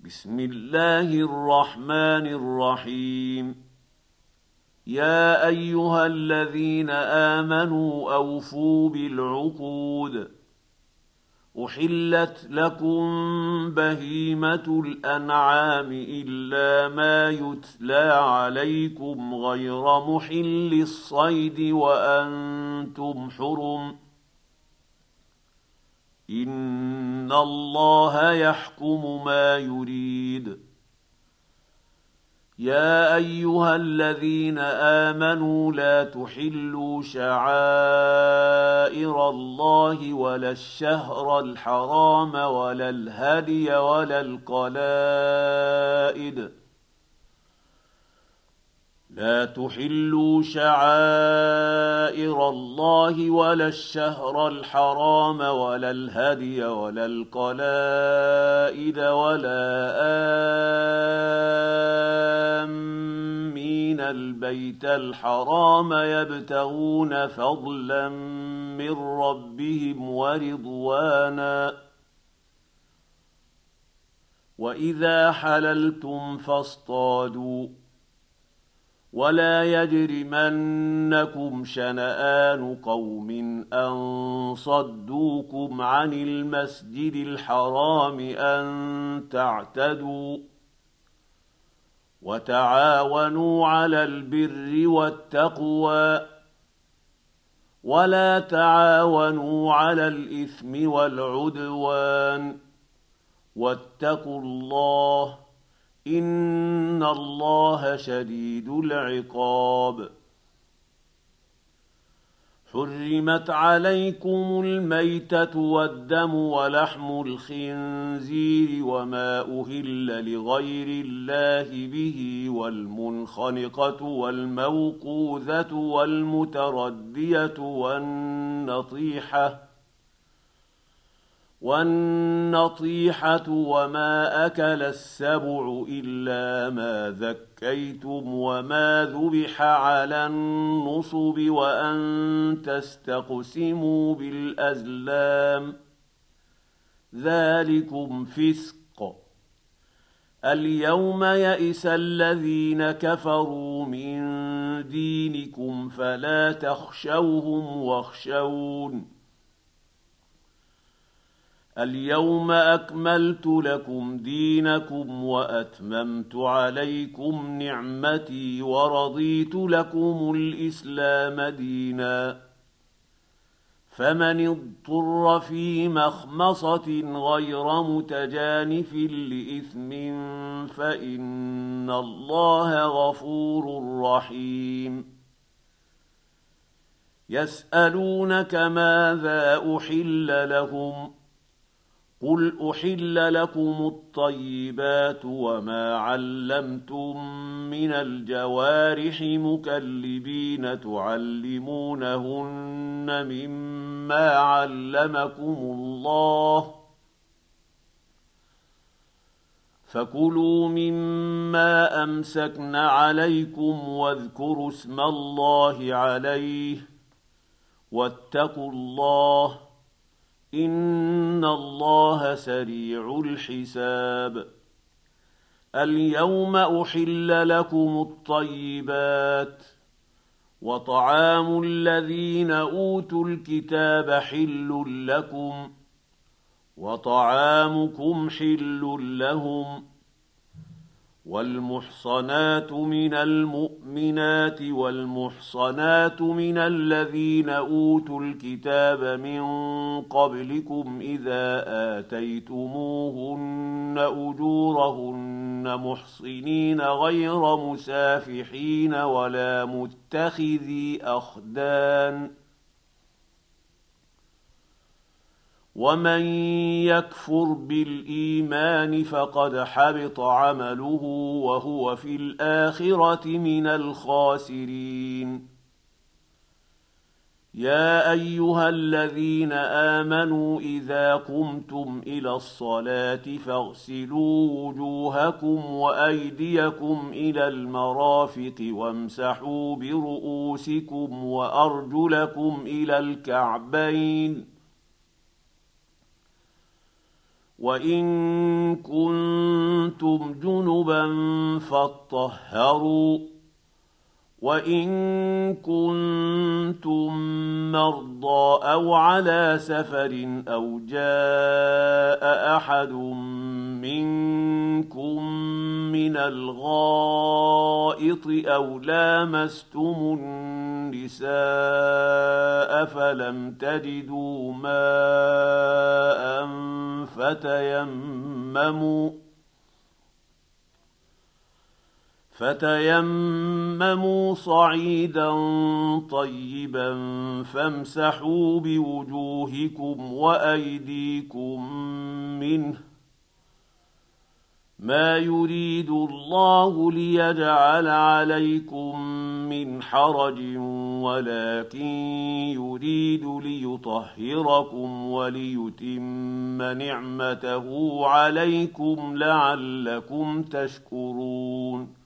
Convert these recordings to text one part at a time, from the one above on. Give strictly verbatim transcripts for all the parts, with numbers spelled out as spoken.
بسم الله الرحمن الرحيم. يا ايها الذين امنوا اوفوا بالعقود. احلت لكم بهيمه الانعام الا ما يتلى عليكم غير محل الصيد وانتم حرم. ان الله يحكم ما يريد. يا ايها الذين امنوا لا تحلوا شعائر الله ولا الشهر الحرام ولا الهدي ولا القلائد لا تحلوا شعائر الله ولا الشهر الحرام ولا الهدي ولا القلائد ولا آمين البيت الحرام يبتغون فضلا من ربهم ورضوانا. وإذا حللتم فاصطادوا ولا يجرمنكم شنآن قوم أن صدوكم عن المسجد الحرام أن تعتدوا وتعاونوا على البر والتقوى ولا تعاونوا على الإثم والعدوان واتقوا الله إن الله شديد العقاب. حرمت عليكم الميتة والدم ولحم الخنزير وما أهل لغير الله به والمنخنقة والموقوذة والمتردية والنطيحة والنطيحة وما أكل السبع إلا ما ذكيتم وما ذبح على النصب وأن تستقسموا بالأزلام ذلكم فسق. اليوم يئس الذين كفروا من دينكم فلا تخشوهم واخشون. اليوم أكملت لكم دينكم وأتممت عليكم نعمتي ورضيت لكم الإسلام دينا. فمن اضطر في مخمصة غير متجانف لإثم فإن الله غفور رحيم. يسألونك ماذا أحل لهم قل أحل لكم الطيبات وما علمتم من الجوارح مكلبين تعلمونهن مما علمكم الله فكلوا مما أمسكن عليكم واذكروا اسم الله عليه واتقوا الله إن الله سريع الحساب. اليوم أحل لكم الطيبات وطعام الذين أوتوا الكتاب حل لكم وطعامكم حل لهم. والمحصنات من المؤمنات والمحصنات من الذين أوتوا الكتاب من قبلكم إذا آتيتموهن أجورهن محصنين غير مسافحين ولا متخذي أخدان. ومن يكفر بالإيمان فقد حبط عمله وهو في الآخرة من الخاسرين. يا أيها الذين آمنوا إذا قمتم إلى الصلاة فاغسلوا وجوهكم وأيديكم إلى المرافق وامسحوا برؤوسكم وأرجلكم إلى الكعبين وإن كنتم كنتم جنبا فاطهروا وإن كنتم مرضى أو على سفر أو جاء أحد منكم من الغائط أو لامستم النساء فلم تجدوا ماء فتيمموا فتيمموا صعيدا طيبا فامسحوا بوجوهكم وأيديكم منه ما يريد الله ليجعل عليكم من حرج ولكن يريد ليطهركم وليتم نعمته عليكم لعلكم تشكرون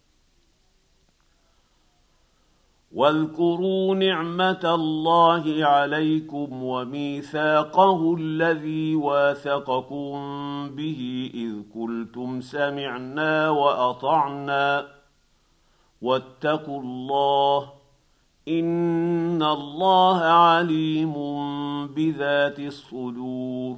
واذكروا نعمة الله عليكم وميثاقه الذي واثقكم به إذ قلتم سمعنا وأطعنا واتقوا الله إن الله عليم بذات الصدور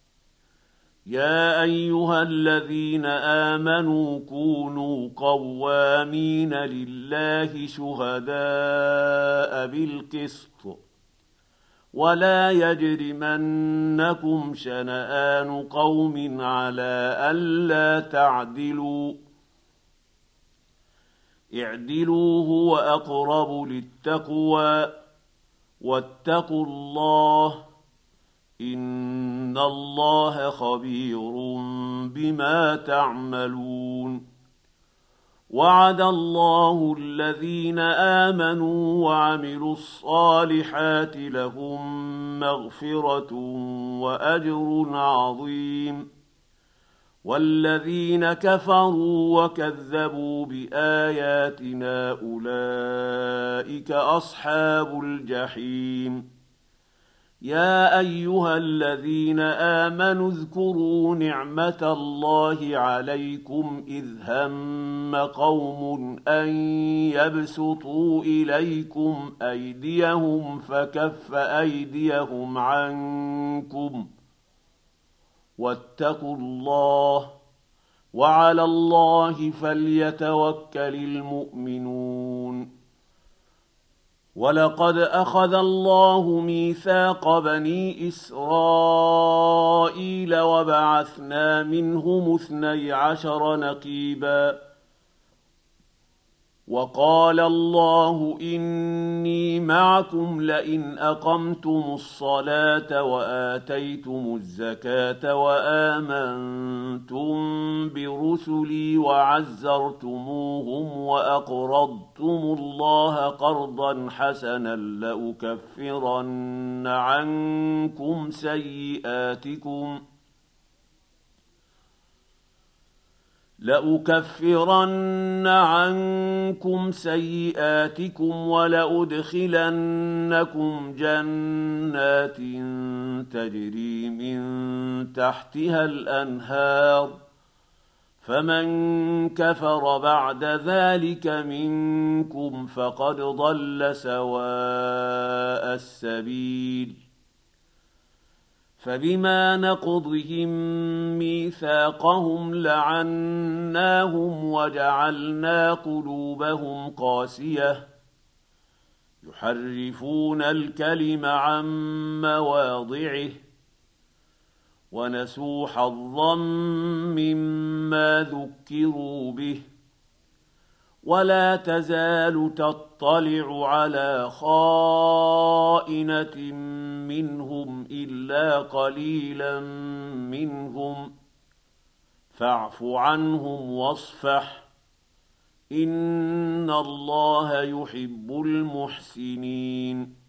يا أيها الذين آمنوا كونوا قوامين لله شهداء بالقسط ولا يجرمنكم شنآن قوم على ألا تعدلوا اعدلوا هو أقرب للتقوى واتقوا الله إن الله خبير بما تعملون وعد الله الذين آمنوا وعملوا الصالحات لهم مغفرة وأجر عظيم والذين كفروا وكذبوا بآياتنا أولئك أصحاب الجحيم يا أيها الذين آمنوا اذكروا نعمة الله عليكم إذ هم قوم أن يبسطوا إليكم أيديهم فكف أيديهم عنكم واتقوا الله وعلى الله فليتوكل المؤمنون ولقد أخذ الله ميثاق بني إسرائيل وبعثنا منهم اثني عشر نقيبا وقال الله إني معكم لئن أقمتم الصلاة وآتيتم الزكاة وآمنتم برسلي وعزرتموهم وأقرضتم الله قرضا حسنا لأكفرن عنكم سيئاتكم لأكفرن عنكم سيئاتكم ولأدخلنكم جنات تجري من تحتها الأنهار فمن كفر بعد ذلك منكم فقد ضل سواء السبيل فبما نقضهم ميثاقهم لعناهم وجعلنا قلوبهم قاسية يحرفون الكلم عن مواضعه ونسوا حظا مما ذكروا به ولا تزال تطلع على خائنة منهم إلا قليلا منهم فاعف عنهم واصفح إن الله يحب المحسنين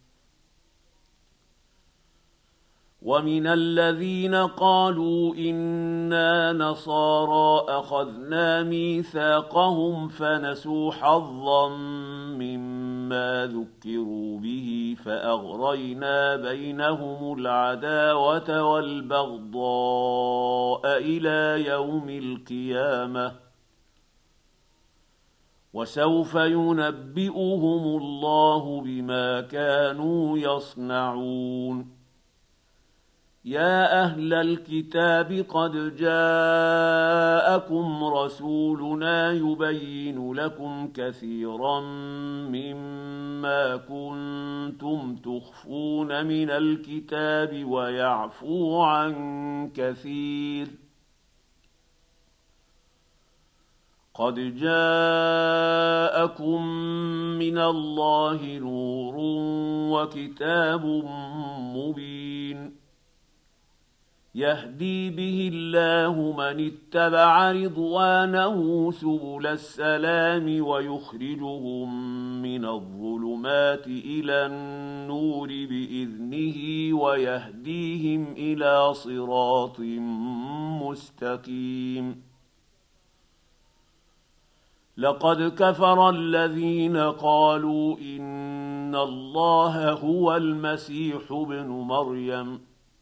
ومن الذين قالوا إنا نصارى أخذنا ميثاقهم فنسوا حظا مما ما ذكروا به فأغرينا بينهم العداوة والبغضاء إلى يوم القيامة وسوف ينبئهم الله بما كانوا يصنعون. يا أهل الكتاب قد جاءكم رسولنا يبين لكم كثيرا مما كنتم تخفون من الكتاب ويعفو عن كثير. قد جاءكم من الله نور وكتاب مبين يهدي به الله من اتبع رضوانه سبل السلام ويخرجهم من الظلمات إلى النور بإذنه ويهديهم إلى صراط مستقيم. لقد كفر الذين قالوا إن الله هو المسيح ابن مريم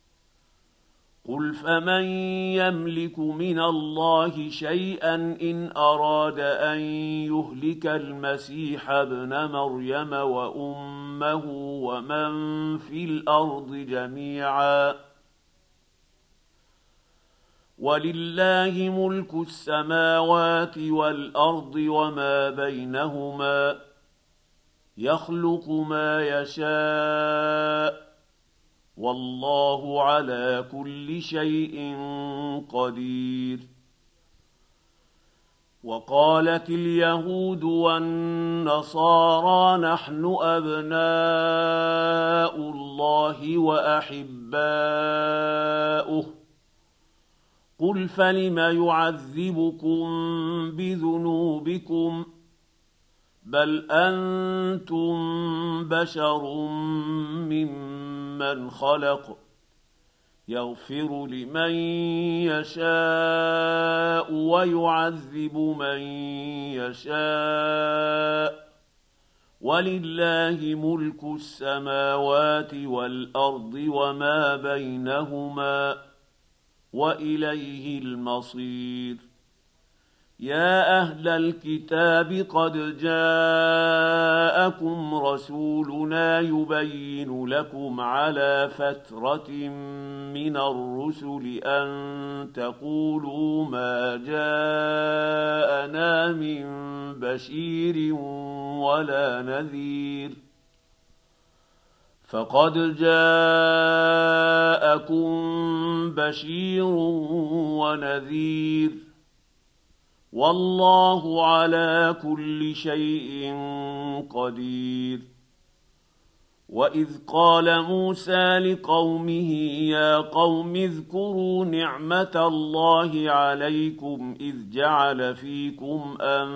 قل فمن يملك من الله شيئا إن أراد أن يهلك المسيح ابن مريم وأمه ومن في الأرض جميعا ولله ملك السماوات والأرض وما بينهما يخلق ما يشاء والله على كل شيء قدير. وقالت اليهود والنصارى نحن أبناء الله وأحباؤه قل فلم يعذبكم بذنوبكم بل أنتم بشر ممن خلق يغفر لمن يشاء ويعذب من يشاء ولله ملك السماوات والأرض وما بينهما وإليه المصير. يا أهل الكتاب قد جاءكم رسولنا يبين لكم على فترة من الرسل أن تقولوا ما جاءنا من بشير ولا نذير فقد جاءكم بشير ونذير والله على كل شيء قدير. وإذ قال موسى لقومه يا قوم اذكروا نعمة الله عليكم إذ جعل فيكم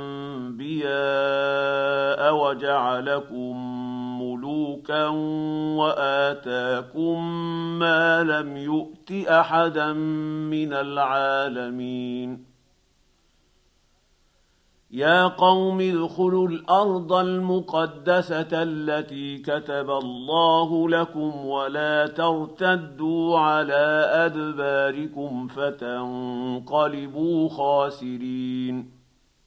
أنبياء وجعلكم ملوكا وآتاكم ما لم يؤت أحدا من العالمين. يا قوم ادخلوا الأرض المقدسة التي كتب الله لكم ولا ترتدوا على أدباركم فتنقلبوا خاسرين.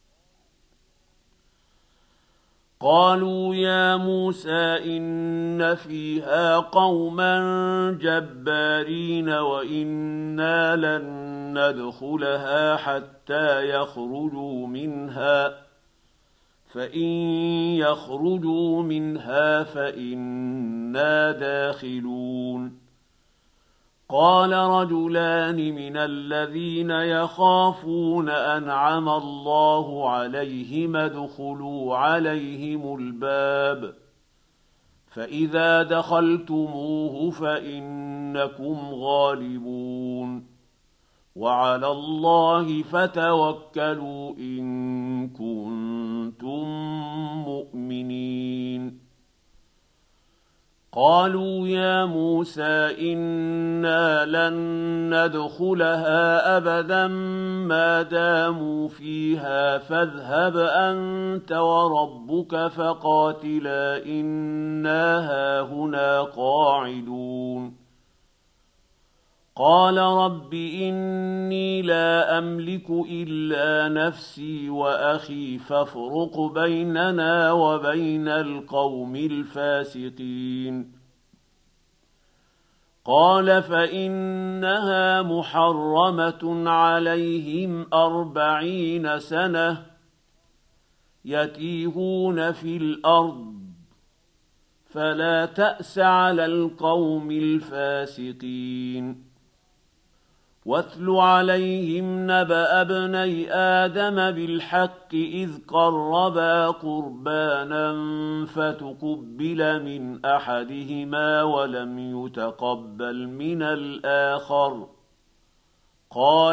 قالوا يا موسى إن فيها قوما جبارين وإنا لن ندخلها حتى يخرجوا منها فإن يخرجوا منها فإنا داخلون. قال رجلان من الذين يخافون أنعم الله عليهم ادخلوا عليهم الباب فإذا دخلتموه فإنكم غالبون وعلى الله فتوكلوا إن كنتم مؤمنين. قالوا يا موسى إنا لن ندخلها أبدا ما داموا فيها فاذهب أنت وربك فقاتلا إنا هاهنا قاعدون قال رب إني لا أملك إلا نفسي وأخي فافرق بيننا وبين القوم الفاسقين قال فإنها محرمة عليهم أربعين سنة يتيهون في الأرض فلا تأس على القوم الفاسقين واتل عليهم نبأ ابني آدم بالحق إذ قربا قربانا فتقبل من أحدهما ولم يتقبل من الآخر قال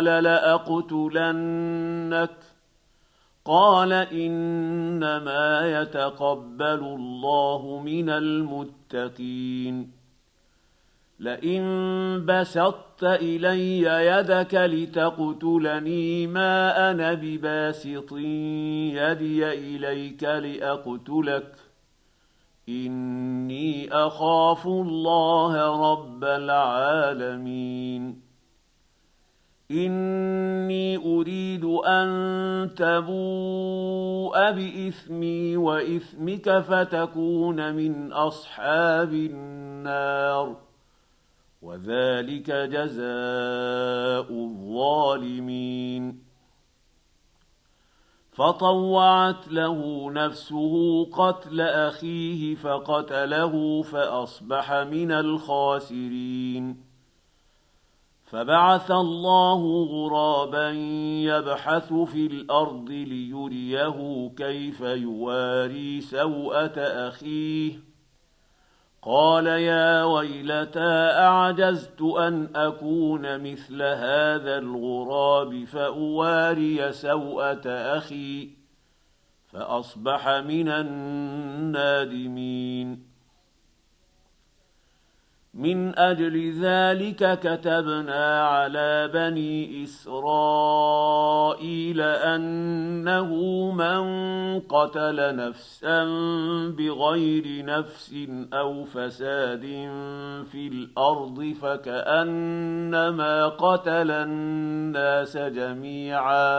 لأقتلنك قال إنما يتقبل الله من المتقين لئن بسطت إلي يدك لتقتلني ما أنا بباسط يدي إليك لأقتلك إني أخاف الله رب العالمين إني أريد أن تبوء بإثمي وإثمك فتكون من أصحاب النار وذلك جزاء الظالمين فطوعت له نفسه قتل أخيه فقتله فأصبح من الخاسرين فبعث الله غرابا يبحث في الأرض ليريه كيف يواري سوءة أخيه قال يا ويلتى أعجزت أن أكون مثل هذا الغراب فأواري سوءة أخي فأصبح من النادمين من أجل ذلك كتبنا على بني إسرائيل أنه من قتل نفسا بغير نفس أو فساد في الأرض فكأنما قتل الناس جميعا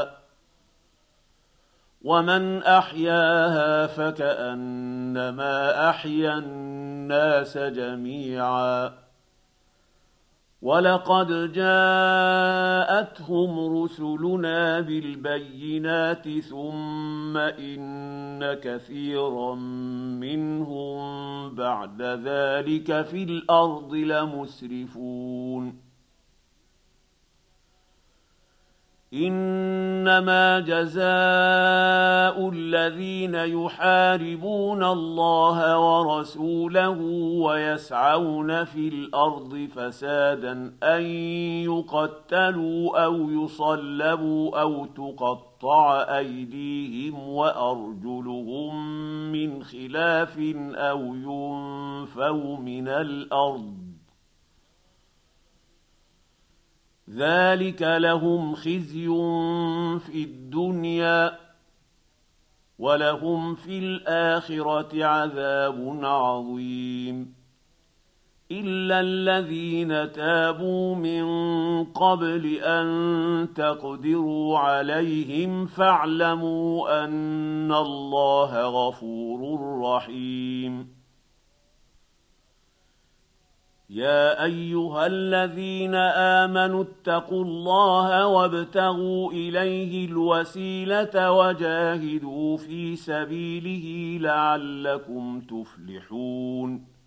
ومن أحياها فكأنما أحيا الناس جميعا ولقد جاءتهم رسلنا بالبينات ثم إن كثيرا منهم بعد ذلك في الأرض لمسرفون إنما جزاء الذين يحاربون الله ورسوله ويسعون في الأرض فسادا أن يقتلوا أو يصلبوا أو تقطع أيديهم وأرجلهم من خلاف أو ينفوا من الأرض ذلك لهم خزي في الدنيا ولهم في الآخرة عذاب عظيم إلا الذين تابوا من قبل أن تقدروا عليهم فاعلموا أن الله غفور رحيم يا أيها الذين آمنوا اتقوا الله وابتغوا إليه الوسيلة وجاهدوا في سبيله لعلكم تفلحون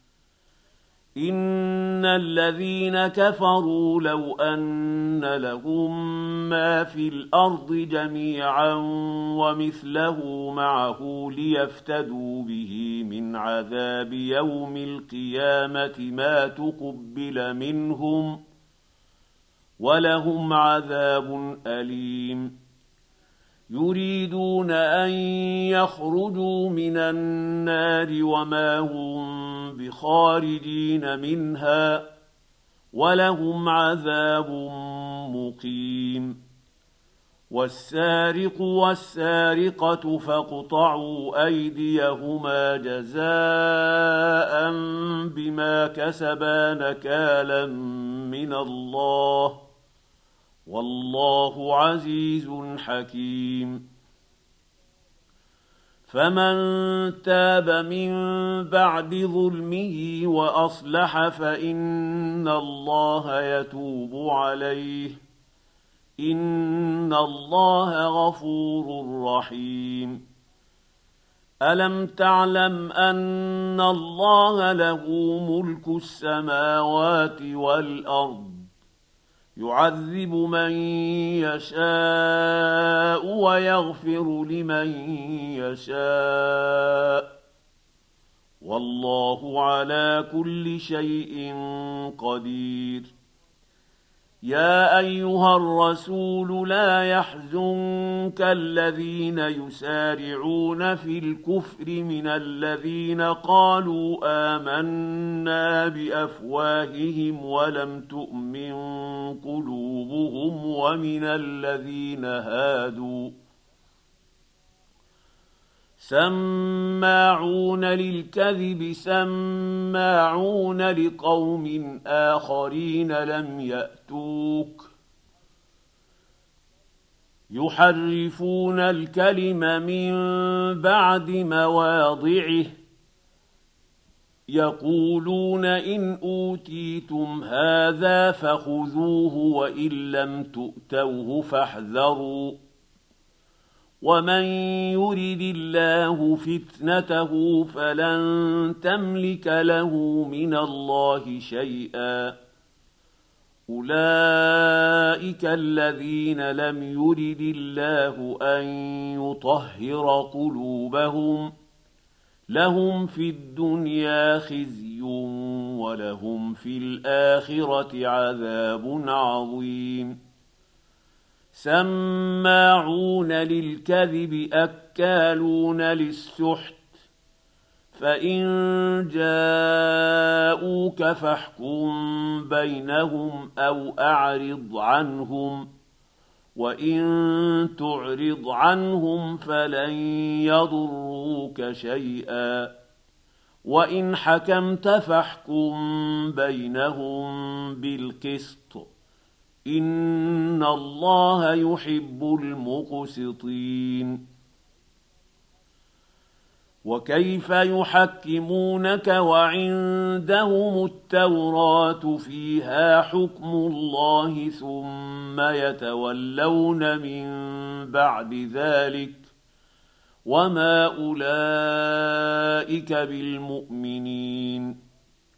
إن الذين كفروا لو أن لهم ما في الأرض جميعا ومثله معه ليفتدوا به من عذاب يوم القيامة ما تقبل منهم ولهم عذاب أليم يريدون أن يخرجوا من النار وما هم بخارجين منها ولهم عذاب مقيم. والسارق والسارقة فاقطعوا أيديهما جزاء بما كسبا نكالا من الله والله عزيز حكيم. فمن تاب من بعد ظلمه وأصلح فإن الله يتوب عليه إن الله غفور رحيم. ألم تعلم أن الله له ملك السماوات والأرض يعذب من يشاء ويغفر لمن يشاء والله على كل شيء قدير. يا أيها الرسول لا يحزنك الذين يسارعون في الكفر من الذين قالوا آمنا بأفواههم ولم تؤمن قلوبهم ومن الذين هادوا سماعون للكذب سماعون لقوم آخرين لم يأتوك يحرفون الكلم من بعد مواضعه يقولون إن أوتيتم هذا فخذوه وإن لم تؤتوه فاحذروا ومن يرد الله فتنته فلن تملك له من الله شيئا. أولئك الذين لم يرد الله أن يطهر قلوبهم لهم في الدنيا خزي ولهم في الآخرة عذاب عظيم. سماعون للكذب أكالون للسحت فإن جاءوك فاحكم بينهم أو أعرض عنهم وإن تعرض عنهم فلن يضروك شيئا وإن حكمت فاحكم بينهم بالقسط إن الله يحب المقسطين. وكيف يحكمونك وعندهم التوراة فيها حكم الله ثم يتولون من بعد ذلك وما أولئك بالمؤمنين.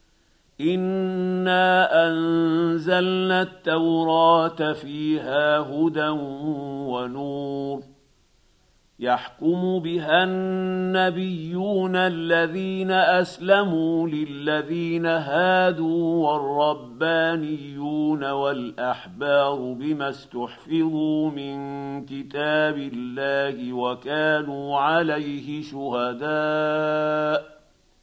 إنا أنزلنا التوراة فيها هدى ونور يحكم بها النبيون الذين أسلموا للذين هادوا والربانيون والأحبار بما استحفظوا من كتاب الله وكانوا عليه شهداء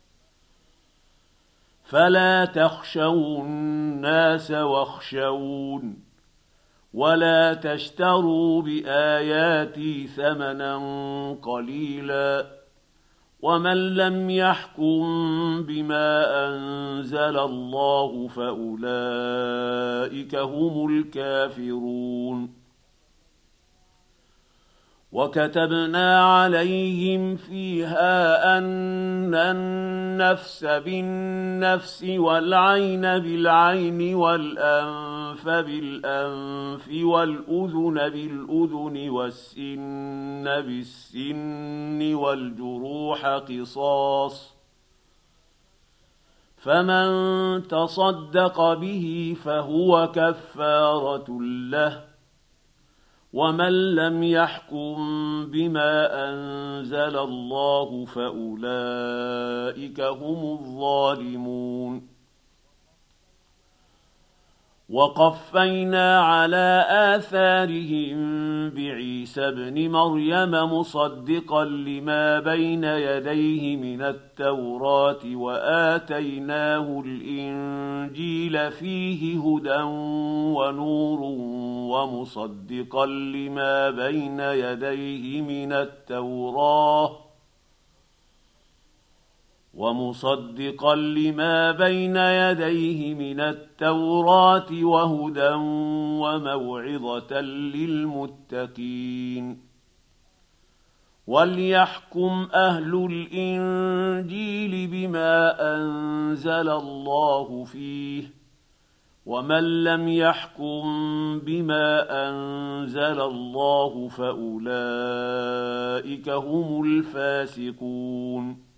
فلا تخشوا الناس واخشون ولا تشتروا بآياتي ثمنا قليلا ومن لم يحكم بما أنزل الله فأولئك هم الكافرون. وكتبنا عليهم فيها أن النفس بالنفس والعين بالعين والأنف بالأنف والأذن بالأذن والسن بالسن والجروح قصاص فمن تصدق به فهو كفارة له ومن لم يحكم بما أنزل الله فأولئك هم الظالمون. وقفينا على آثارهم بعيسى ابن مريم مصدقا لما بين يديه من التوراة وآتيناه الإنجيل فيه هدى ونور ومصدقا لما بين يديه من التوراة ومصدقا لما بين يديه من التوراة وهدى وموعظة للمتقين وليحكم أهل الإنجيل بما أنزل الله فيه ومن لم يحكم بما أنزل الله فأولئك هم الفاسقون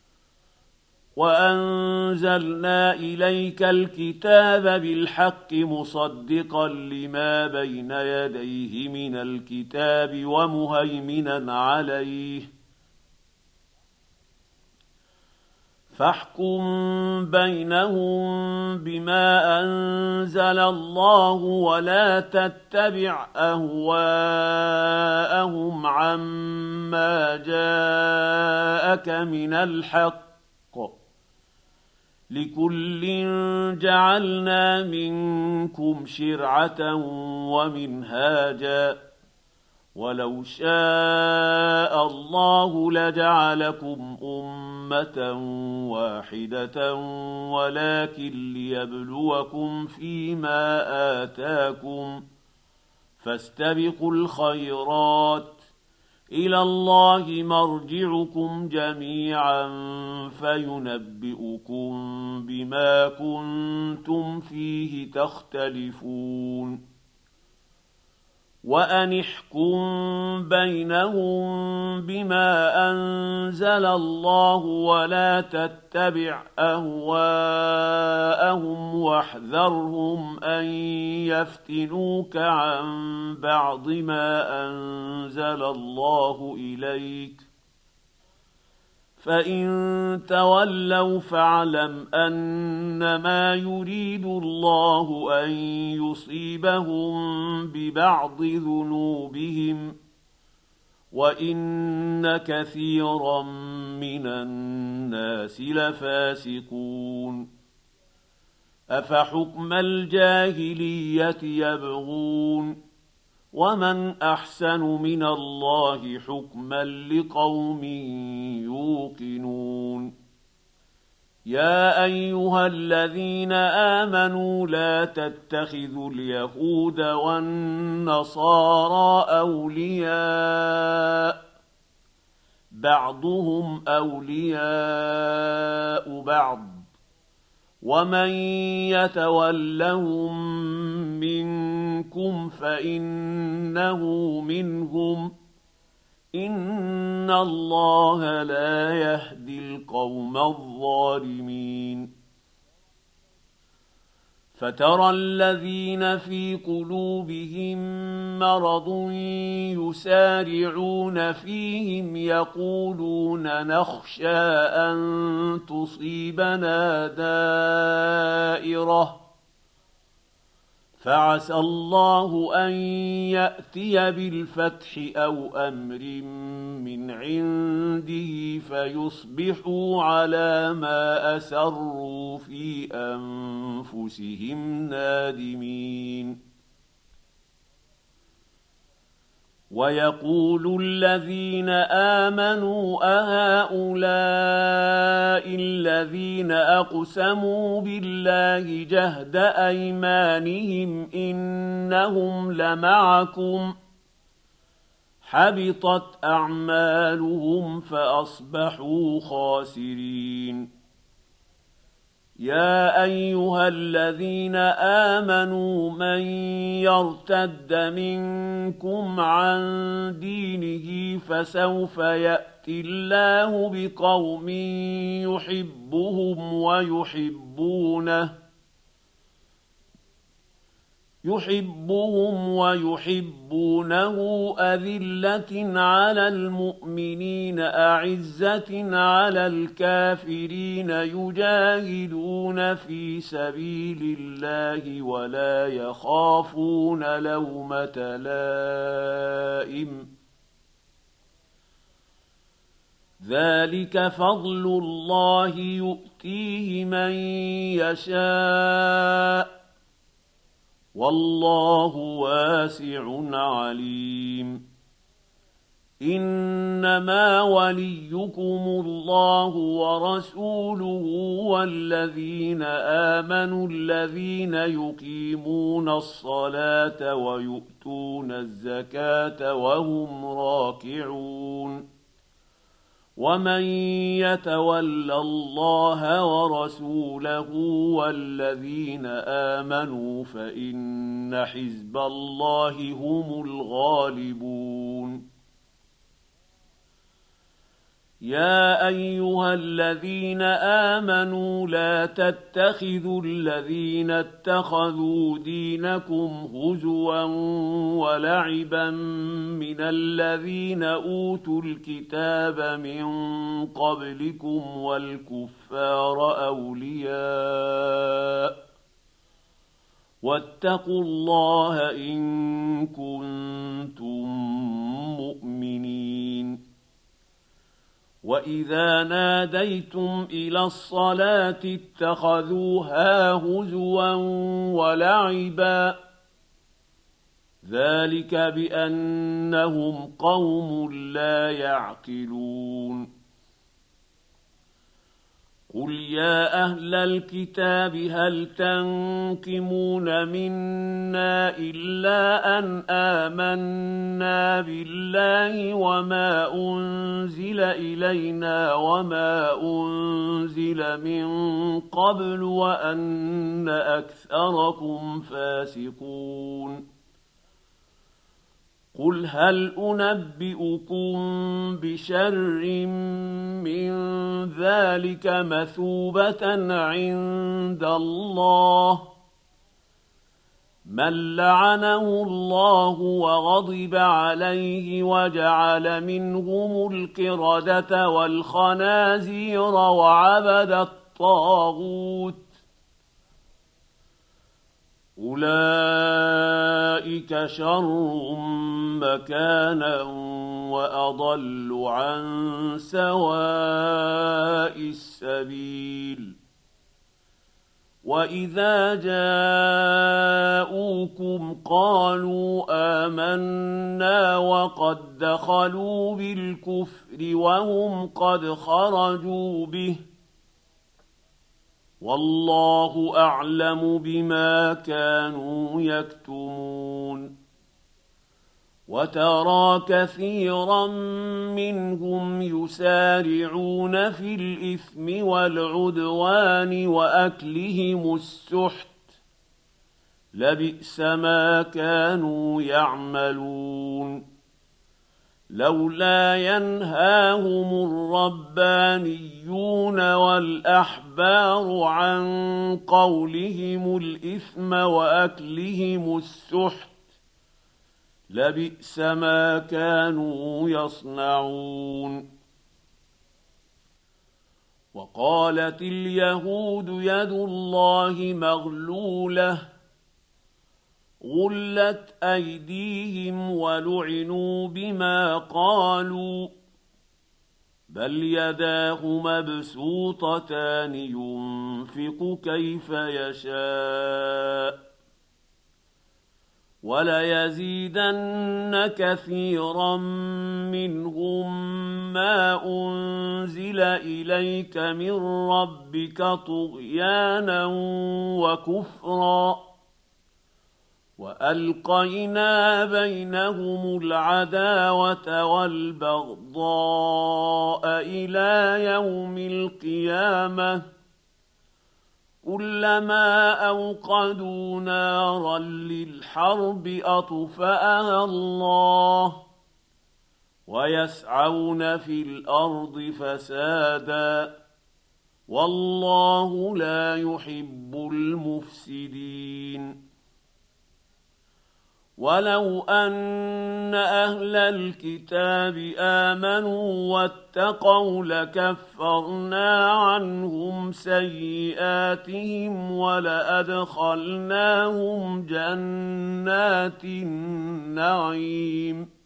وأنزلنا إليك الكتاب بالحق مصدقا لما بين يديه من الكتاب ومهيمنا عليه فاحكم بينهم بما أنزل الله ولا تتبع أهواءهم عما جاءك من الحق لكل جعلنا منكم شرعة ومنهاجا ولو شاء الله لجعلكم أمة واحدة ولكن ليبلوكم فيما آتاكم فاستبقوا الخيرات إلى الله مرجعكم جميعا فينبئكم بما كنتم فيه تختلفون وأن احكم بينهم بما أنزل الله ولا تتبع أهواءهم واحذرهم أن يفتنوك عن بعض ما أنزل الله إليك فإن تولوا فاعلم أنما يريد الله أن يصيبهم ببعض ذنوبهم وإن كثيرا من الناس لفاسقون أفحكم الجاهلية يبغون ومن أحسن من الله حكما لقوم يوقنون يا أيها الذين آمنوا لا تتخذوا اليهود والنصارى أولياء بعضهم أولياء بعض ومن يتولهم منكم فإنه منهم إن الله لا يهدي القوم الظالمين فترى الذين في قلوبهم مرض يسارعون فيهم يقولون نخشى أن تصيبنا دائرة فعسى الله أن يأتي بالفتح أو أمر من عنده فيصبحوا على ما أسروا في أنفسهم نادمين ويقول الذين آمنوا أهؤلاء الذين أقسموا بالله جهد أيمانهم إنهم لمعكم حبطت أعمالهم فأصبحوا خاسرين يا أيها الذين آمنوا من يرتد منكم عن دينه فسوف يأتي الله بقوم يحبهم ويحبونه يحبهم ويحبونه أذلة على المؤمنين أعزة على الكافرين يجاهدون في سبيل الله ولا يخافون لومة لائم ذلك فضل الله يؤتيه من يشاء والله واسع عليم إنما وليكم الله ورسوله والذين آمنوا الذين يقيمون الصلاة ويؤتون الزكاة وهم راكعون ومن يتول الله ورسوله والذين آمنوا فإن حزب الله هم الغالبون يا أيها الذين آمنوا لا تتخذوا الذين اتخذوا دينكم هزوا ولعبا من الذين أوتوا الكتاب من قبلكم والكفار أولياء واتقوا الله إن كنتم مؤمنين وإذا ناديتم إلى الصلاة اتخذوها هزوا ولعبا ذلك بأنهم قوم لا يعقلون قل يا أهل الكتاب هل تنقمون منا إلا أن آمنا بالله وما أنزل إلينا وما أنزل من قبل وأن أكثركم فاسقون قل هل أنبئكم بشر من ذلك مثوبة عند الله من لعنه الله وغضب عليه وجعل منهم القردة والخنازير وعبد الطاغوت أولئك شر مكانا وأضل عن سواء السبيل وإذا جاءوكم قالوا آمنا وقد دخلوا بالكفر وهم قد خرجوا به والله أعلم بما كانوا يكتمون وترى كثيرا منهم يسارعون في الإثم والعدوان وأكلهم السحت لبئس ما كانوا يعملون لولا ينهاهم الربانيون والأحبار عن قولهم الإثم وأكلهم السحت لبئس ما كانوا يصنعون وقالت اليهود يد الله مغلولة غلت أيديهم ولعنوا بما قالوا بل يداه مبسوطتان ينفق كيف يشاء وليزيدن كثيرا منهم ما أنزل إليك من ربك طغيانا وكفرا وألقينا بينهم العداوة والبغضاء إلى يوم القيامة كلما أوقدوا نارا للحرب أطفأها الله ويسعون في الأرض فسادا والله لا يحب المفسدين ولو أن أهل الكتاب آمنوا واتقوا لكفرنا عنهم سيئاتهم ولأدخلناهم جنات النعيم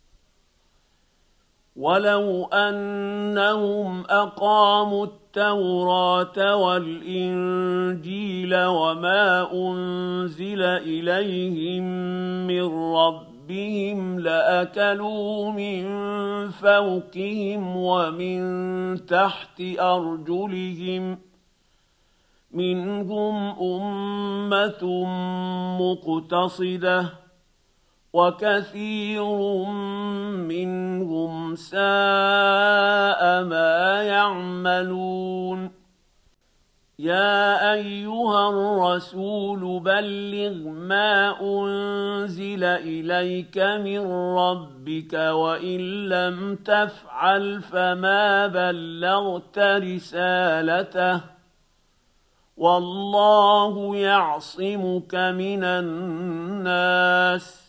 ولو أنهم أقاموا التوراة والإنجيل وما أنزل إليهم من ربهم لأكلوا من فوقهم ومن تحت أرجلهم منهم أمة مقتصدة وكثير منهم ساء ما يعملون يا أيها الرسول بلغ ما أنزل إليك من ربك وإن لم تفعل فما بلغت رسالته والله يعصمك من الناس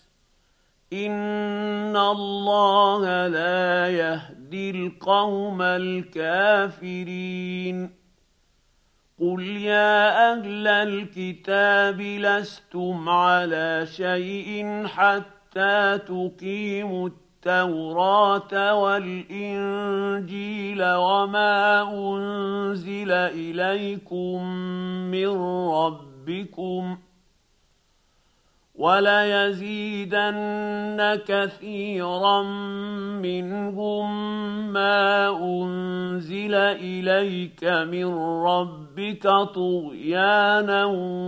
إن الله لا يهدي القوم الكافرين قل يا أهل الكتاب لستم على شيء حتى تقيموا التوراة والإنجيل وما أنزل إليكم من ربكم وليزيدن كثيرا منهم ما أنزل إليك من ربك طغيانا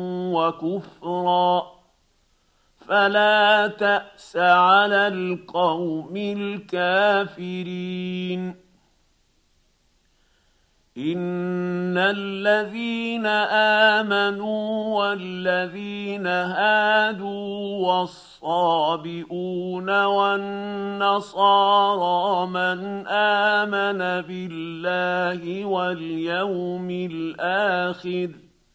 وكفرا فلا تأس على القوم الكافرين إن الذين آمنوا والذين هادوا والصابئون والنصارى من آمن بالله واليوم الآخر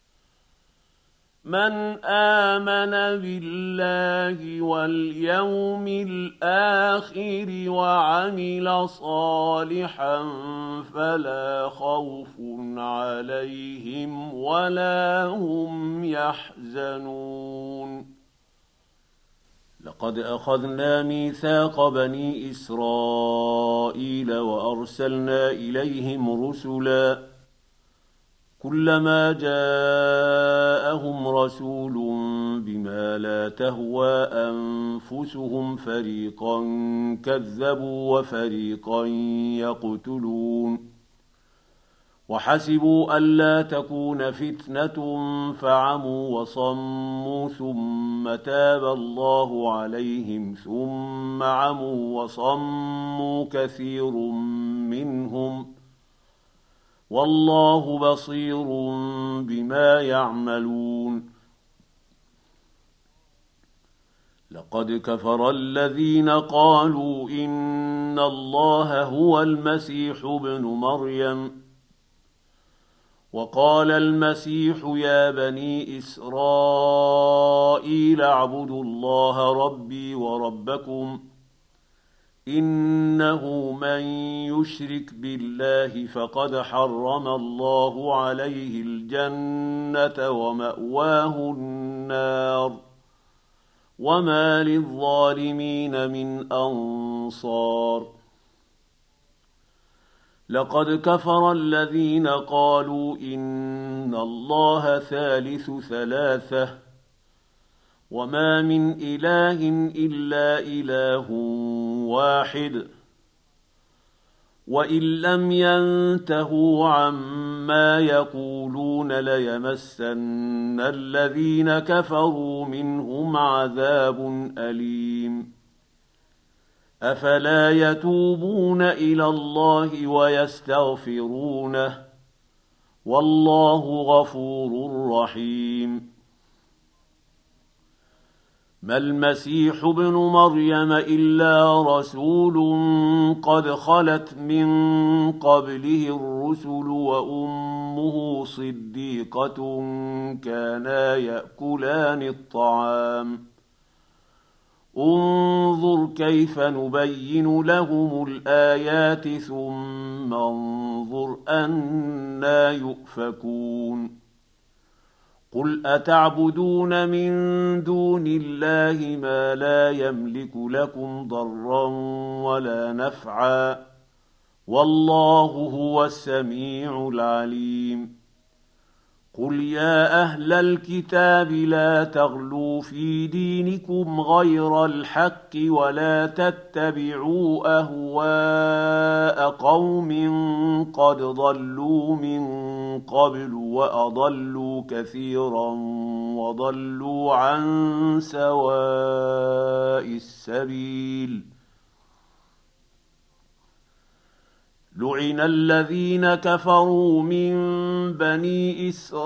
من آمن بالله واليوم الآخر وعمل صالحا فلا خوف عليهم ولا هم يحزنون لقد أخذنا ميثاق بني إسرائيل وأرسلنا إليهم رسلا كلما جاءهم رسول بما لا تهوى أنفسهم فريقا كذبوا وفريقا يقتلون وحسبوا ألا تكون فتنة فعموا وصموا ثم تاب الله عليهم ثم عموا وصموا كثير منهم والله بصير بما يعملون لقد كفر الذين قالوا إن الله هو المسيح ابن مريم وقال المسيح يا بني إسرائيل اعبدوا الله ربي وربكم إنه من يشرك بالله فقد حرم الله عليه الجنة ومأواه النار وما للظالمين من أنصار لقد كفر الذين قالوا إن الله ثالث ثلاثة وما من إله إلا إله واحد وإن لم ينتهوا عما يقولون ليمسن الذين كفروا منهم عذاب أليم أفلا يتوبون إلى الله ويستغفرونه والله غفور رحيم ما المسيح ابن مريم إلا رسول قد خلت من قبله الرسل وأمه صديقة كانا يأكلان الطعام انظر كيف نبين لهم الآيات ثم انظر أنى يؤفكون قل أتعبدون من دون الله ما لا يملك لكم ضرا ولا نفعا والله هو السميع العليم قل يا أهل الكتاب لا تغلوا في دينكم غير الحق ولا تتبعوا أهواء قوم قد ضلوا من قبل وأضلوا كثيرا وضلوا عن سواء السبيل لعن الذين كفروا من بني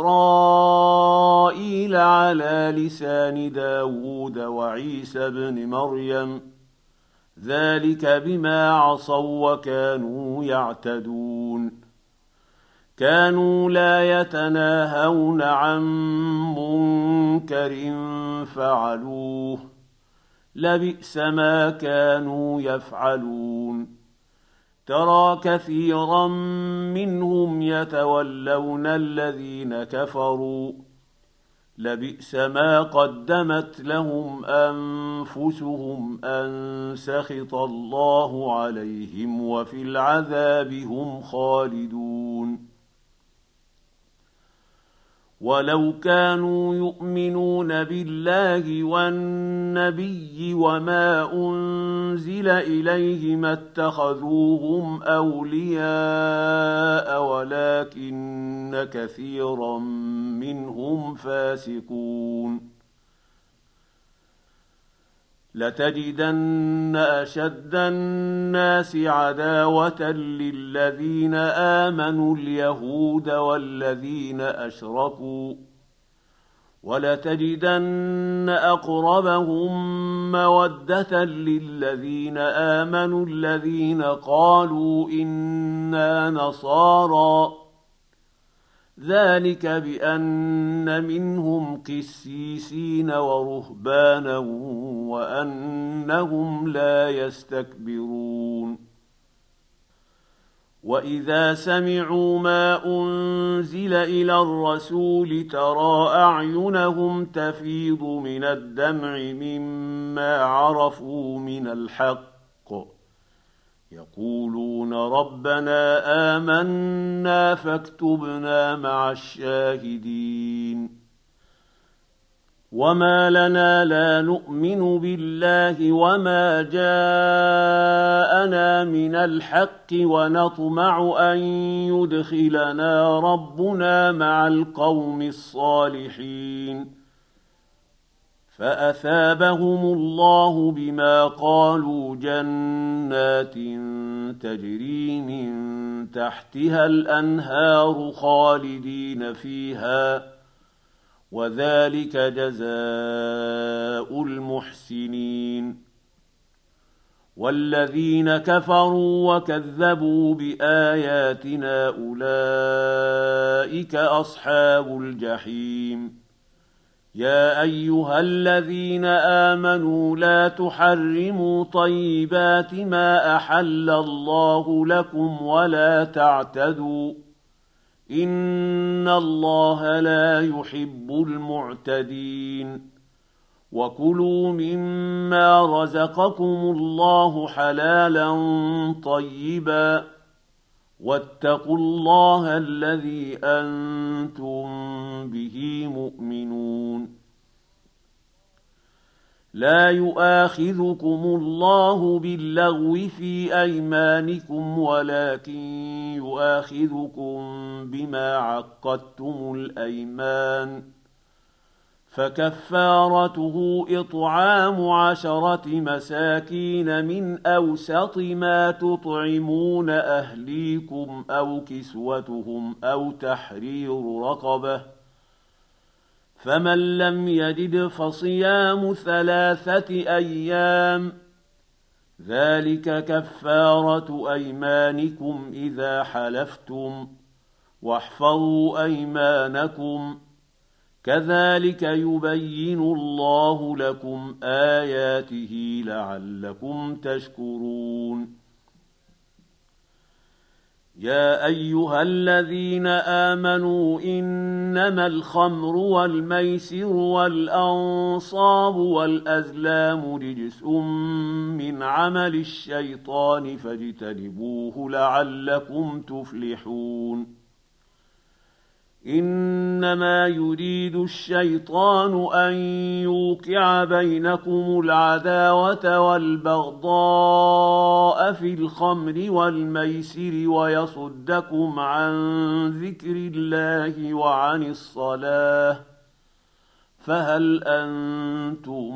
إسرائيل على لسان داود وعيسى بن مريم ذلك بما عصوا وكانوا يعتدون كانوا لا يتناهون عن منكر فعلوه لبئس ما كانوا يفعلون ترى كثيرا منهم يتولون الذين كفروا لبئس ما قدمت لهم أنفسهم أن سخط الله عليهم وفي العذاب هم خالدون ولو كانوا يؤمنون بالله والنبي وما أنزل إليه ما اتخذوهم أولياء ولكن كثيرا منهم فاسقون لتجدن أشد الناس عداوة للذين آمنوا اليهود والذين أشركوا ولتجدن أقربهم مودة للذين آمنوا الذين قالوا إنا نصارى ذلك بأن منهم قسيسين ورهبانا وأنهم لا يستكبرون وإذا سمعوا ما أنزل إلى الرسول ترى أعينهم تفيض من الدمع مما عرفوا من الحق يقولون ربنا آمنا فاكتبنا مع الشاهدين وما لنا لا نؤمن بالله وما جاءنا من الحق ونطمع أن يدخلنا ربنا مع القوم الصالحين فأثابهم الله بما قالوا جنات تجري من تحتها الأنهار خالدين فيها وذلك جزاء المحسنين والذين كفروا وكذبوا بآياتنا أولئك أصحاب الجحيم يا أيها الذين آمنوا لا تحرموا طيبات ما أحل الله لكم ولا تعتدوا إن الله لا يحب المعتدين وكلوا مما رزقكم الله حلالا طيبا واتقوا الله الذي أنتم به مؤمنون لا يؤاخذكم الله باللغو في أيمانكم ولكن يؤاخذكم بما عقدتم الأيمان فكفارته إطعام عشرة مساكين من أوسط ما تطعمون أهليكم أو كسوتهم أو تحرير رقبة فمن لم يجد فصيام ثلاثة أيام ذلك كفارة أيمانكم إذا حلفتم واحفظوا أيمانكم كذلك يبين الله لكم آياته لعلكم تشكرون. يا أيها الذين آمنوا إنما الخمر والميسر والأنصاب والأزلام رجس من عمل الشيطان فاجتنبوه لعلكم تفلحون. إنما يريد الشيطان أن يوقع بينكم العداوة والبغضاء في الخمر والميسر ويصدكم عن ذكر الله وعن الصلاة فهل أنتم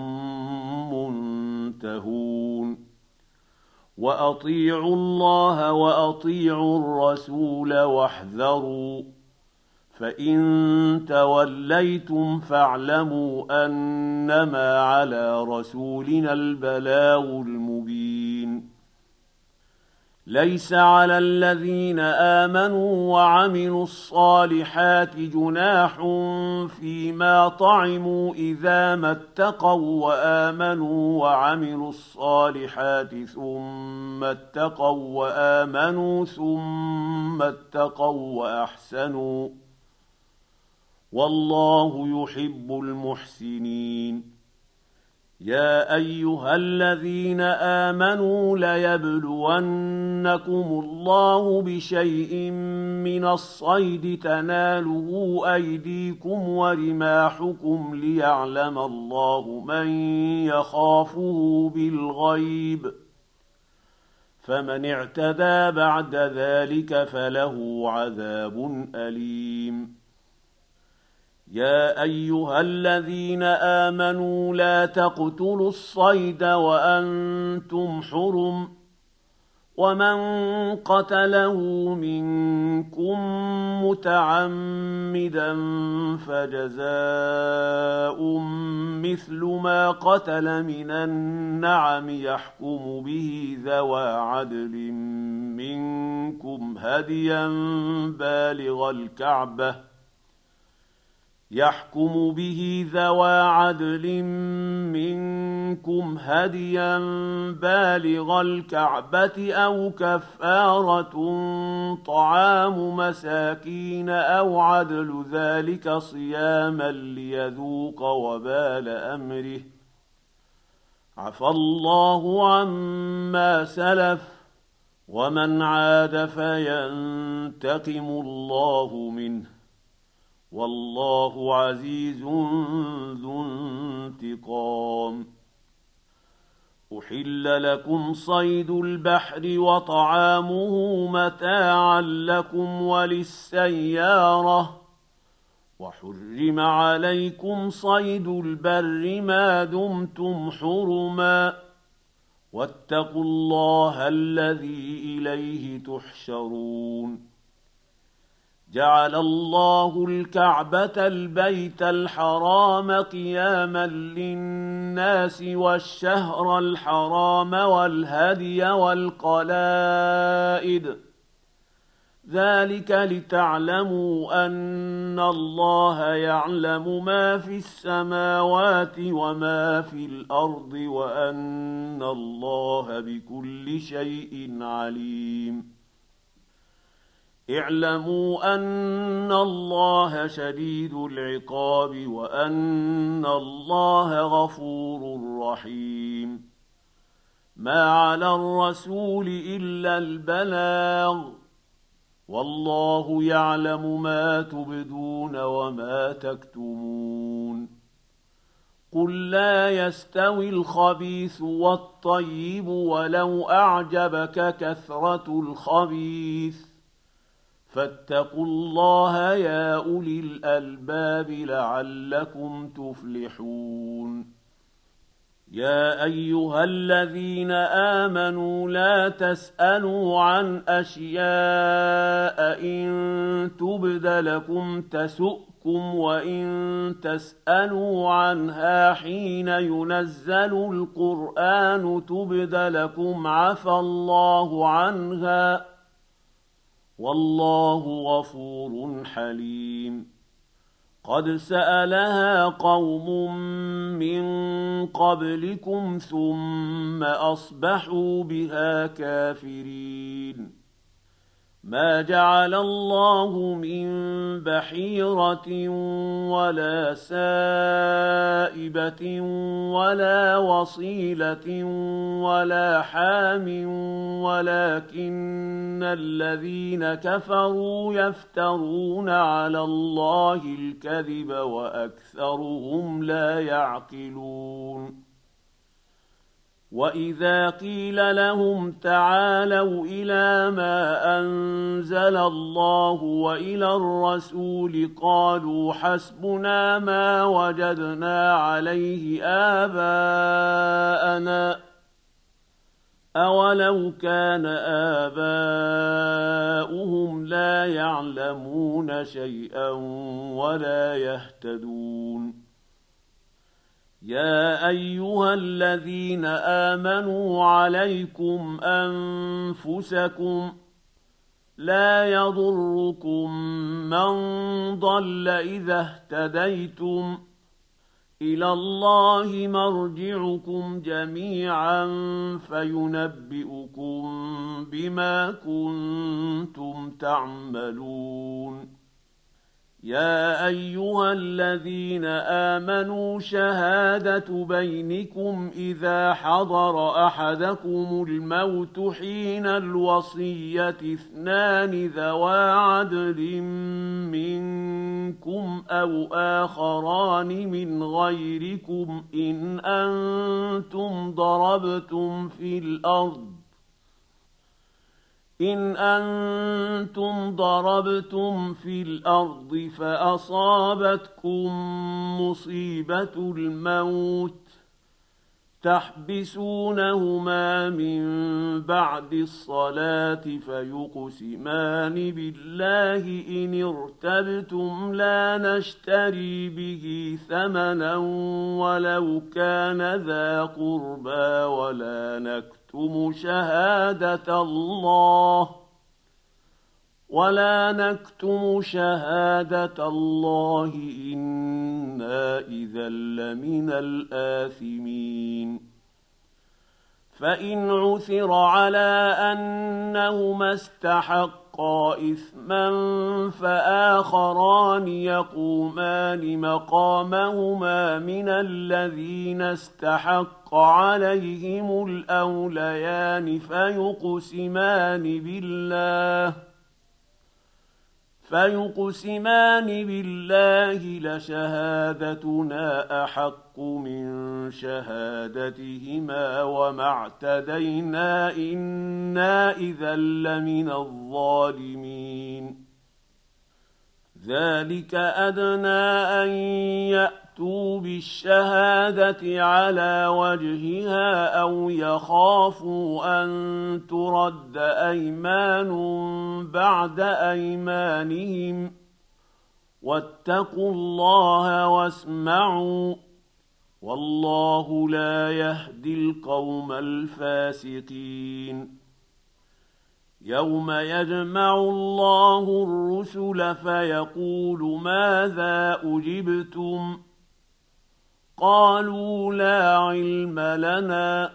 منتهون. وأطيعوا الله وأطيعوا الرسول واحذروا فإن توليتم فاعلموا أنما على رسولنا البلاغ المبين. ليس على الذين آمنوا وعملوا الصالحات جناح فيما طعموا إذا ما اتقوا وآمنوا وعملوا الصالحات ثم اتقوا وآمنوا ثم اتقوا وأحسنوا والله يحب المحسنين. يا أيها الذين آمنوا ليبلونكم الله بشيء من الصيد تناله أيديكم ورماحكم ليعلم الله من يخافه بالغيب فمن اعتدى بعد ذلك فله عذاب أليم. يا أيها الذين آمنوا لا تقتلوا الصيد وأنتم حرم ومن قتله منكم متعمدا فجزاء مثل ما قتل من النعم يحكم به ذوى عدل منكم هديا بالغ الكعبة يحكم به ذوى عدل منكم هديا بالغ الكعبة أو كفارة طعام مساكين أو عدل ذلك صياما ليذوق وبال أمره عفى الله عما سلف ومن عاد فينتقم الله منه والله عزيز ذو انتقام. أحل لكم صيد البحر وطعامه متاعا لكم وللسيارة وحرم عليكم صيد البر ما دمتم حرما واتقوا الله الذي إليه تحشرون. جعل الله الكعبة البيت الحرام قياما للناس والشهر الحرام والهدي والقلائد ذلك لتعلموا أن الله يعلم ما في السماوات وما في الأرض وأن الله بكل شيء عليم. اعلموا أن الله شديد العقاب وأن الله غفور رحيم. ما على الرسول إلا البلاغ والله يعلم ما تبدون وما تكتمون. قل لا يستوي الخبيث والطيب ولو أعجبك كثرة الخبيث فاتقوا الله يا أولي الألباب لعلكم تفلحون. يا أيها الذين آمنوا لا تسألوا عن أشياء إن تبد لكم تسؤكم وإن تسألوا عنها حين ينزل القرآن تبد لكم عفى الله عنها والله غفور حليم. قد سألها قوم من قبلكم ثم أصبحوا بها كافرين. ما جعل الله من بحيرة ولا سائبة ولا وصيلة ولا حام ولكن الذين كفروا يفترون على الله الكذب وأكثرهم لا يعقلون. وإذا قيل لهم تعالوا إلى ما أنزل الله وإلى الرسول قالوا حسبنا ما وجدنا عليه آباءنا أولو كان آباؤهم لا يعلمون شيئا ولا يهتدون. يا أيها الذين آمنوا عليكم أنفسكم لا يضركم من ضل إذا اهتديتم إلى الله مرجعكم جميعا فينبئكم بما كنتم تعملون. يا أيها الذين آمنوا شهادة بينكم إذا حضر أحدكم الموت حين الوصية اثنان ذوى عدل منكم أو آخران من غيركم إن أنتم ضربتم في الأرض إن أنتم ضربتم في الأرض فأصابتكم مصيبة الموت تحبسونهما من بعد الصلاة فيقسمان بالله إن ارتبتم لا نشتري به ثمنا ولو كان ذا قربى ولا نكتم شهادة الله ولا نكتم شهادة الله إنا إذا لمن الآثمين. فإن عثر على أنهما استحقا إثما فآخران يقومان مقامهما من الذين استحق عليهم الأوليان فيقسمان بالله فيقسمان بالله لشهادتنا أحق من شهادتهما وما اعتدينا إنا إذا لمن الظالمين. ذلك أدنى أن يأتوا بالشهادة على وجهها أو يخافوا أن ترد أيمان بعد أيمانهم واتقوا الله واسمعوا والله لا يهدي القوم الفاسقين. يوم يجمع الله الرسل فيقول ماذا أجبتم قالوا لا علم لنا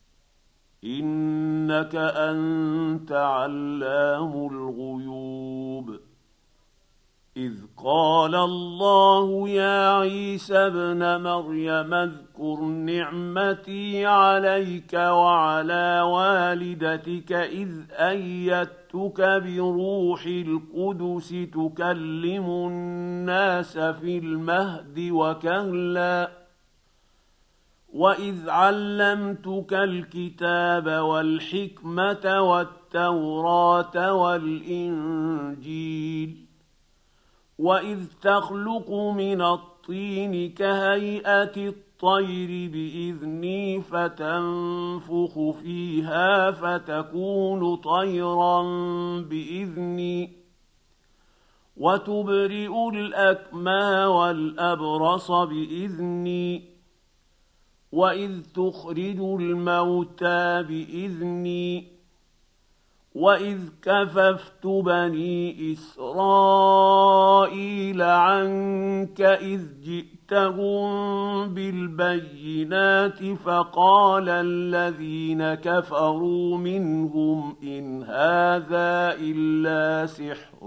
إنك أنت علام الغيوب. إذ قال الله يا عيسى ابن مريم اذكر نعمتي عليك وعلى والدتك إذ أيدتك بروح القدس تكلم الناس في المهد وكهلا وإذ علمتك الكتاب والحكمة والتوراة والإنجيل وإذ تخلق من الطين كهيئة الطير بإذني فتنفخ فيها فتكون طيرا بإذني وتبرئ الأكمى والأبرص بإذني وإذ تخرج الموتى بإذني وإذ كففت بني إسرائيل عنك إذ جئتهم بالبينات فقال الذين كفروا منهم إن هذا إلا سحر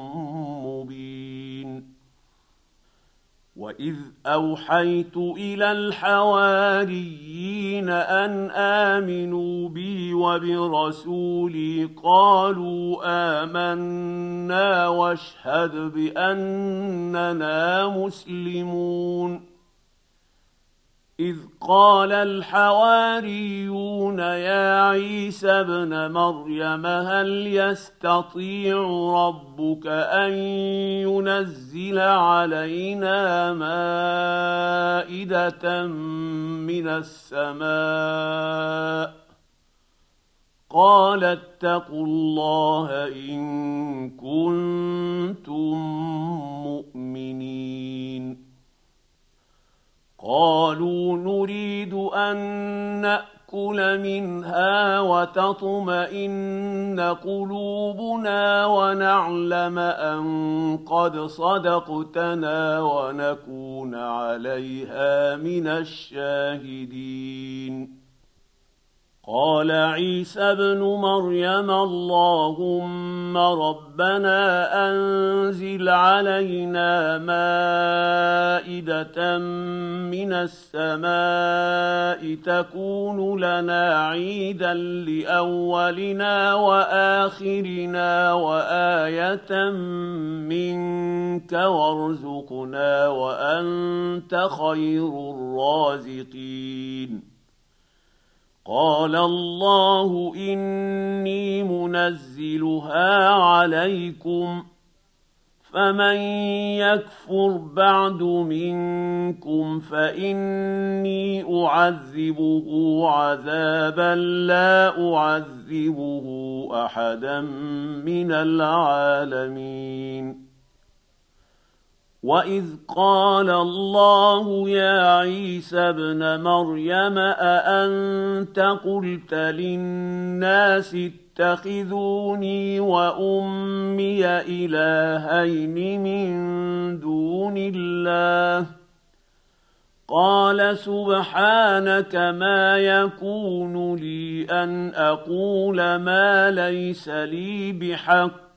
مبين وإذ أوحيت إلى الحواريين أن آمنوا بي وبرسولي قالوا آمنا واشهد بأننا مسلمون إذ قال الحواريون يا عيسى ابن مريم هل يستطيع ربك أن ينزل علينا مائدة من السماء قال اتقوا الله إن كنتم مؤمنين قالوا نريد أن نأكل منها وتطمئن قلوبنا ونعلم أن قد صدقتنا ونكون عليها من الشاهدين قال عيسى ابن مريم اللهم ربنا أنزل علينا مائدة من السماء تكون لنا عيدا لأولنا وآخرنا وآية منك وارزقنا وأنت خير الرازقين قال الله إني منزلها عليكم فمن يكفر بعد منكم فإني أعذبه عذابا لا أعذبه أحدا من العالمين وإذ قال الله يا عيسى ابن مريم أأنت قلت للناس اتخذوني وأمي إلهين من دون الله قال سبحانك ما يكون لي أن أقول ما ليس لي بحق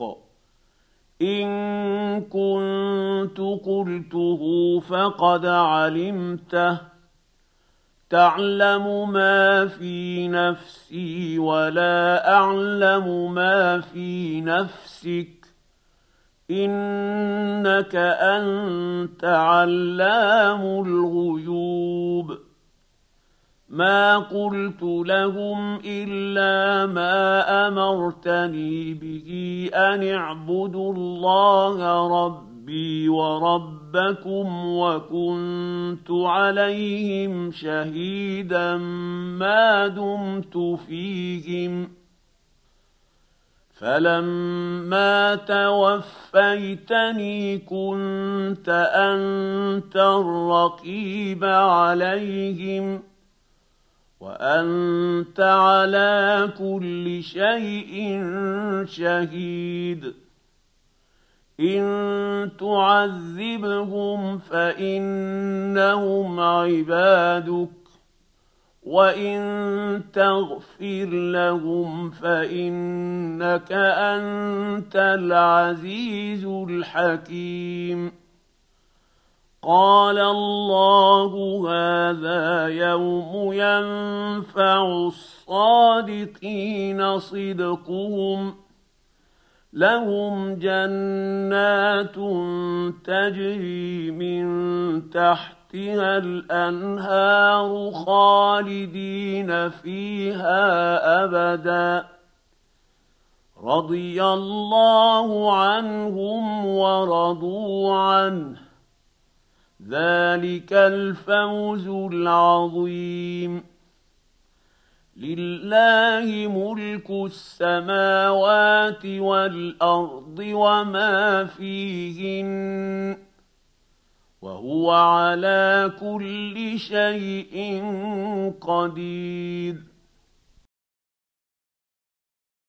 إن كنت قلته فقد علمته تعلم ما في نفسي ولا أعلم ما في نفسك إنك أنت علام الغيوب ما قلت لهم إلا ما أمرتني به أن اعبدوا الله ربي وربكم وكنت عليهم شهيدا ما دمت فيهم فلما توفيتني كنت أنت الرقيب عليهم وأنت على كل شيء شهيد إن تعذبهم فإنهم عبادك وإن تغفر لهم فإنك أنت العزيز الحكيم قال الله هذا يوم ينفع الصادقين صدقهم لهم جنات تجري من تحتها الأنهار خالدين فيها أبدا رضي الله عنهم ورضوا عنه ذلك الفوز العظيم لله ملك السماوات والأرض وما فيهن وهو على كل شيء قدير